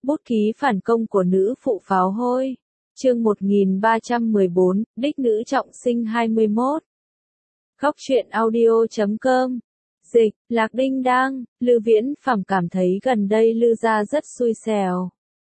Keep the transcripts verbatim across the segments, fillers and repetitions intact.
Bút ký phản công của nữ phụ pháo hôi. Chương một nghìn ba trăm mười bốn, đích nữ trọng sinh hai mươi mốt. Góc truyện audio chấm com. Dịch, Lạc Đinh Đang, Lư Viễn Phàm cảm thấy gần đây Lư gia rất xui xẻo.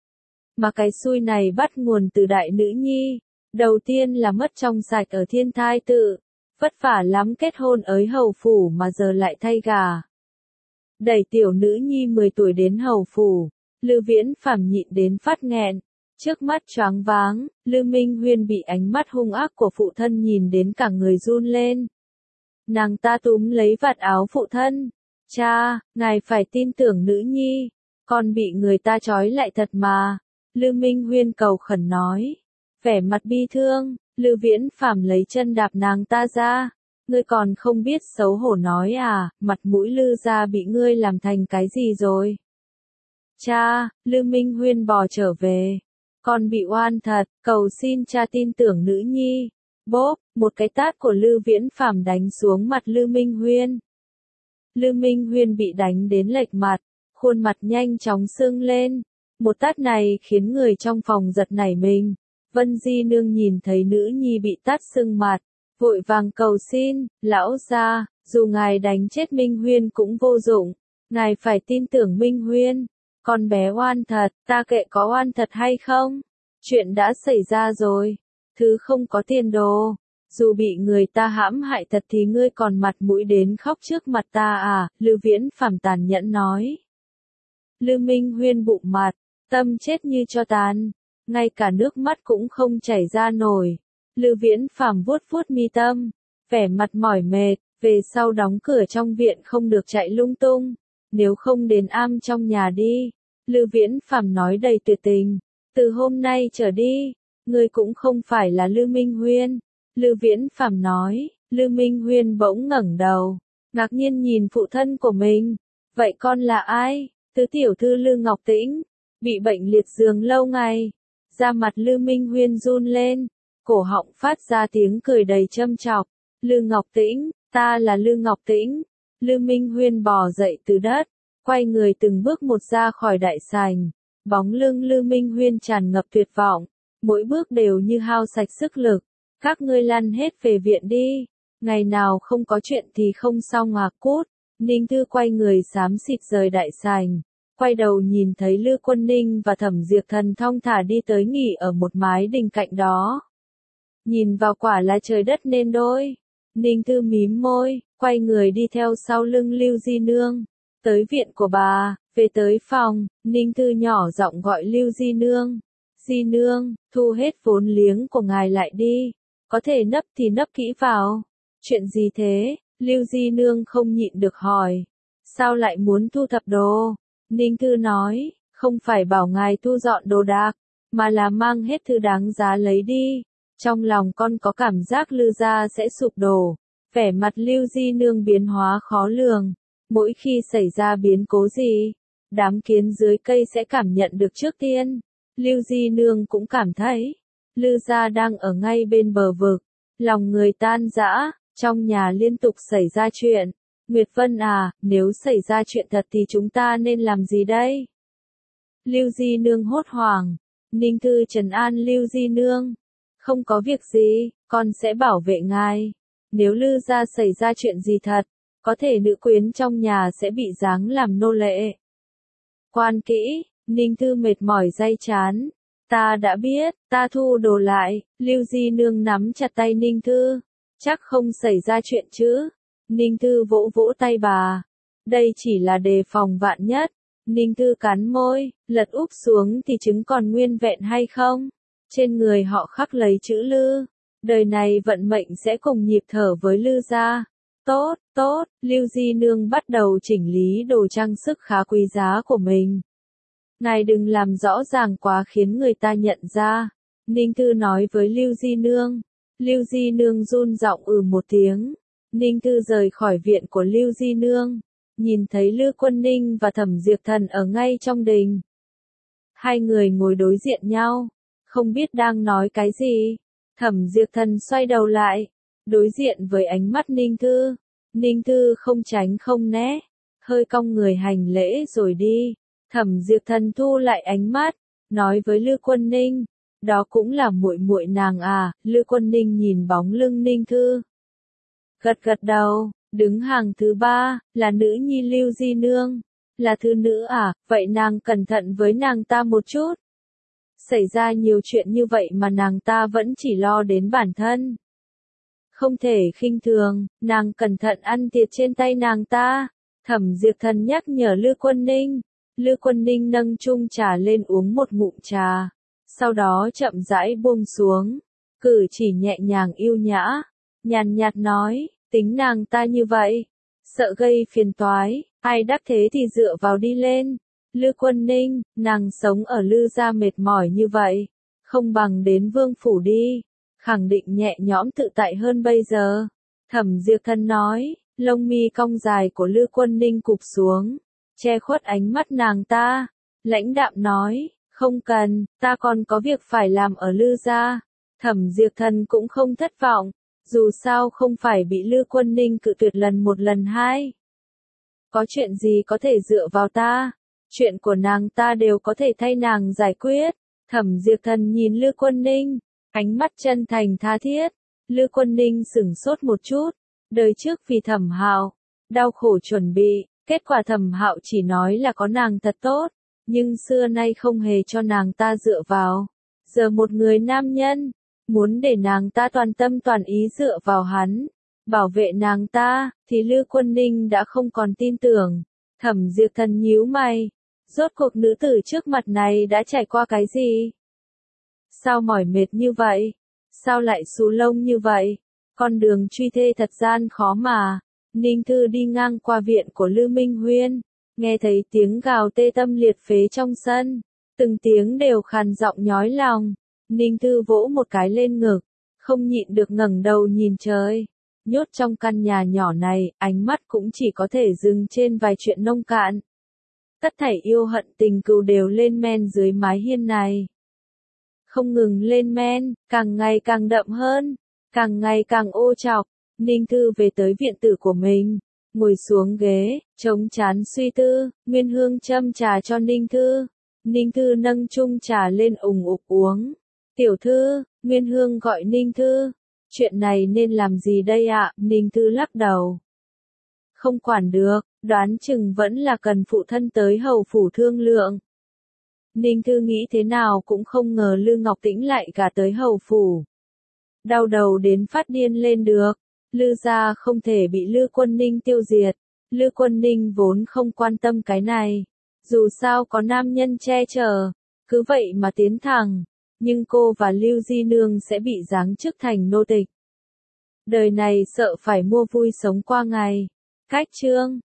Mà cái xui này bắt nguồn từ đại nữ nhi. Đầu tiên là mất trong sạch ở Thiên Thai Tự. Vất vả lắm kết hôn ới hầu phủ mà giờ lại thay gà. Đẩy tiểu nữ nhi mười tuổi đến hầu phủ. Lư Viễn Phàm nhịn đến phát nghẹn. Trước mắt choáng váng, Lư Minh Huyên bị ánh mắt hung ác của phụ thân nhìn đến cả người run lên. Nàng ta túm lấy vạt áo phụ thân. Cha, ngài phải tin tưởng nữ nhi. Con bị người ta trói lại thật mà. Lư Minh Huyên cầu khẩn nói. Vẻ mặt bi thương, Lư Viễn Phàm lấy chân đạp nàng ta ra. Ngươi còn không biết xấu hổ nói à, mặt mũi Lư gia bị ngươi làm thành cái gì rồi? Cha, Lư Minh Huyên bò trở về. Con bị oan thật, cầu xin cha tin tưởng nữ nhi. Bốp, một cái tát của Lư Viễn Phàm đánh xuống mặt Lư Minh Huyên. Lư Minh Huyên bị đánh đến lệch mặt, khuôn mặt nhanh chóng sưng lên. Một tát này khiến người trong phòng giật nảy mình. Vân Di Nương nhìn thấy nữ nhi bị tát sưng mặt, vội vàng cầu xin, lão gia, dù ngài đánh chết Minh Huyên cũng vô dụng, ngài phải tin tưởng Minh Huyên. Con bé oan thật, ta kệ có oan thật hay không? Chuyện đã xảy ra rồi, thứ không có tiền đồ. Dù bị người ta hãm hại thật thì ngươi còn mặt mũi đến khóc trước mặt ta à? Lư Viễn Phàm tàn nhẫn nói. Lư Minh Huyên bụng mặt, tâm chết như tro tàn, ngay cả nước mắt cũng không chảy ra nổi. Lư Viễn Phàm vuốt vuốt mi tâm, vẻ mặt mỏi mệt, về sau đóng cửa trong viện không được chạy lung tung. Nếu không đến am trong nhà đi. Lư Viễn Phàm nói đầy tuyệt tình. Từ hôm nay trở đi, ngươi cũng không phải là Lư Minh Huyên. Lư Viễn Phàm nói. Lư Minh Huyên bỗng ngẩng đầu, ngạc nhiên nhìn phụ thân của mình. Vậy con là ai? Tứ tiểu thư Lư Ngọc Tĩnh, bị bệnh liệt giường lâu ngày. Da mặt Lư Minh Huyên run lên, cổ họng phát ra tiếng cười đầy châm chọc. Lư Ngọc Tĩnh, ta là Lư Ngọc Tĩnh. Lư Minh Huyên bò dậy từ đất, quay người từng bước một ra khỏi đại sảnh. Bóng lưng Lư Minh Huyên tràn ngập tuyệt vọng, mỗi bước đều như hao sạch sức lực. Các ngươi lăn hết về viện đi, ngày nào không có chuyện thì không xong à cút. Ninh Thư quay người xám xịt rời đại sảnh, quay đầu nhìn thấy Lư Quân Ninh và Thẩm Diệp Thần thong thả đi tới nghỉ ở một mái đình cạnh đó. Nhìn vào quả là trời đất nên đôi. Ninh Thư mím môi, quay người đi theo sau lưng Lưu Di Nương. Tới viện của bà, về tới phòng, Ninh Thư nhỏ giọng gọi Lưu Di Nương. Di Nương, thu hết vốn liếng của ngài lại đi. Có thể nấp thì nấp kỹ vào. Chuyện gì thế? Lưu Di Nương không nhịn được hỏi. Sao lại muốn thu thập đồ? Ninh Thư nói, không phải bảo ngài thu dọn đồ đạc, mà là mang hết thứ đáng giá lấy đi. Trong lòng con có cảm giác Lư gia sẽ sụp đổ. Vẻ mặt Lưu Di Nương biến hóa khó lường. Mỗi khi xảy ra biến cố gì, đám kiến dưới cây sẽ cảm nhận được trước tiên. Lưu Di Nương cũng cảm thấy, Lư gia đang ở ngay bên bờ vực. Lòng người tan rã, trong nhà liên tục xảy ra chuyện. Nguyệt Vân à, nếu xảy ra chuyện thật thì chúng ta nên làm gì đây? Lưu Di Nương hốt hoảng. Ninh Thư trấn an Lưu Di Nương. Không có việc gì, con sẽ bảo vệ ngài. Nếu Lư gia xảy ra chuyện gì thật, có thể nữ quyến trong nhà sẽ bị giáng làm nô lệ. Quan kỹ, Ninh Thư mệt mỏi day chán. Ta đã biết, ta thu đồ lại. Lưu Di Nương nắm chặt tay Ninh Thư. Chắc không xảy ra chuyện chứ. Ninh Thư vỗ vỗ tay bà. Đây chỉ là đề phòng vạn nhất. Ninh Thư cắn môi, lật úp xuống thì trứng còn nguyên vẹn hay không? Trên người họ khắc lấy chữ Lư. Đời này vận mệnh sẽ cùng nhịp thở với Lư gia. Tốt, tốt, Lưu Di Nương bắt đầu chỉnh lý đồ trang sức khá quý giá của mình. Ngài đừng làm rõ ràng quá khiến người ta nhận ra. Ninh Thư nói với Lưu Di Nương. Lưu Di Nương run giọng ừ một tiếng. Ninh Thư rời khỏi viện của Lưu Di Nương. Nhìn thấy Lư Quân Ninh và Thẩm Diệp Thần ở ngay trong đình. Hai người ngồi đối diện nhau, không biết đang nói cái gì. Thẩm Diệp Thần xoay đầu lại, đối diện với ánh mắt Ninh Thư. Ninh Thư không tránh không né, hơi cong người hành lễ rồi đi. Thẩm Diệp Thần thu lại ánh mắt, nói với Lư Quân Ninh, đó cũng là muội muội nàng à. Lư Quân Ninh nhìn bóng lưng Ninh Thư, gật gật đầu. Đứng hàng thứ ba, là nữ nhi Lưu Di Nương. Là thư nữ à, vậy nàng cẩn thận với nàng ta một chút. Xảy ra nhiều chuyện như vậy mà nàng ta vẫn chỉ lo đến bản thân. Không thể khinh thường, nàng cẩn thận ăn thiệt trên tay nàng ta. Thẩm Diệp Thần nhắc nhở Lư Quân Ninh. Lư Quân Ninh nâng chung trà lên uống một ngụm trà. Sau đó chậm rãi buông xuống. Cử chỉ nhẹ nhàng yêu nhã. Nhàn nhạt nói, tính nàng ta như vậy. Sợ gây phiền toái, ai đắc thế thì dựa vào đi lên. Lư Quân Ninh, nàng sống ở Lư gia mệt mỏi như vậy. Không bằng đến Vương phủ đi. Khẳng định nhẹ nhõm tự tại hơn bây giờ. Thẩm Diệp Thần nói, lông mi cong dài của Lư Quân Ninh cụp xuống. Che khuất ánh mắt nàng ta. Lãnh đạm nói, không cần, ta còn có việc phải làm ở Lư gia. Thẩm Diệp Thần cũng không thất vọng. Dù sao không phải bị Lư Quân Ninh cự tuyệt lần một lần hai. Có chuyện gì có thể dựa vào ta. Chuyện của nàng ta đều có thể thay nàng giải quyết. Thẩm Diệp Thần nhìn Lư Quân Ninh. Ánh mắt chân thành tha thiết. Lư Quân Ninh sửng sốt một chút. Đời trước vì Thẩm Hạo, đau khổ chuẩn bị. Kết quả Thẩm Hạo chỉ nói là có nàng thật tốt. Nhưng xưa nay không hề cho nàng ta dựa vào. Giờ một người nam nhân. Muốn để nàng ta toàn tâm toàn ý dựa vào hắn, bảo vệ nàng ta, thì Lư Quân Ninh đã không còn tin tưởng. Thẩm Diệp Thần nhíu mày, rốt cuộc nữ tử trước mặt này đã trải qua cái gì? Sao mỏi mệt như vậy? Sao lại xù lông như vậy? Con đường truy thê thật gian khó mà. Ninh Thư đi ngang qua viện của Lư Minh Huyên, nghe thấy tiếng gào tê tâm liệt phế trong sân, từng tiếng đều khàn giọng nhói lòng. Ninh Thư vỗ một cái lên ngực, không nhịn được ngẩng đầu nhìn trời. Nhốt trong căn nhà nhỏ này, ánh mắt cũng chỉ có thể dừng trên vài chuyện nông cạn. Tất thảy yêu hận tình cừu đều lên men dưới mái hiên này. Không ngừng lên men, càng ngày càng đậm hơn, càng ngày càng ô trọc. Ninh Thư về tới viện tử của mình, ngồi xuống ghế, chống trán suy tư. Nguyên Hương châm trà cho Ninh Thư. Ninh Thư nâng chung trà lên ùng ục uống. Tiểu thư, Nguyên Hương gọi Ninh Thư. Chuyện này nên làm gì đây ạ? Ninh Thư lắc đầu. Không quản được, đoán chừng vẫn là cần phụ thân tới hầu phủ thương lượng. Ninh Thư nghĩ thế nào cũng không ngờ Lư Ngọc Tĩnh lại gả tới hầu phủ. Đau đầu đến phát điên lên được. Lư gia không thể bị Lư Quân Ninh tiêu diệt. Lư Quân Ninh vốn không quan tâm cái này. Dù sao có nam nhân che chở, cứ vậy mà tiến thẳng. Nhưng cô và Lưu Di Nương sẽ bị giáng chức thành nô tịch. Đời này sợ phải mua vui sống qua ngày. Cách chương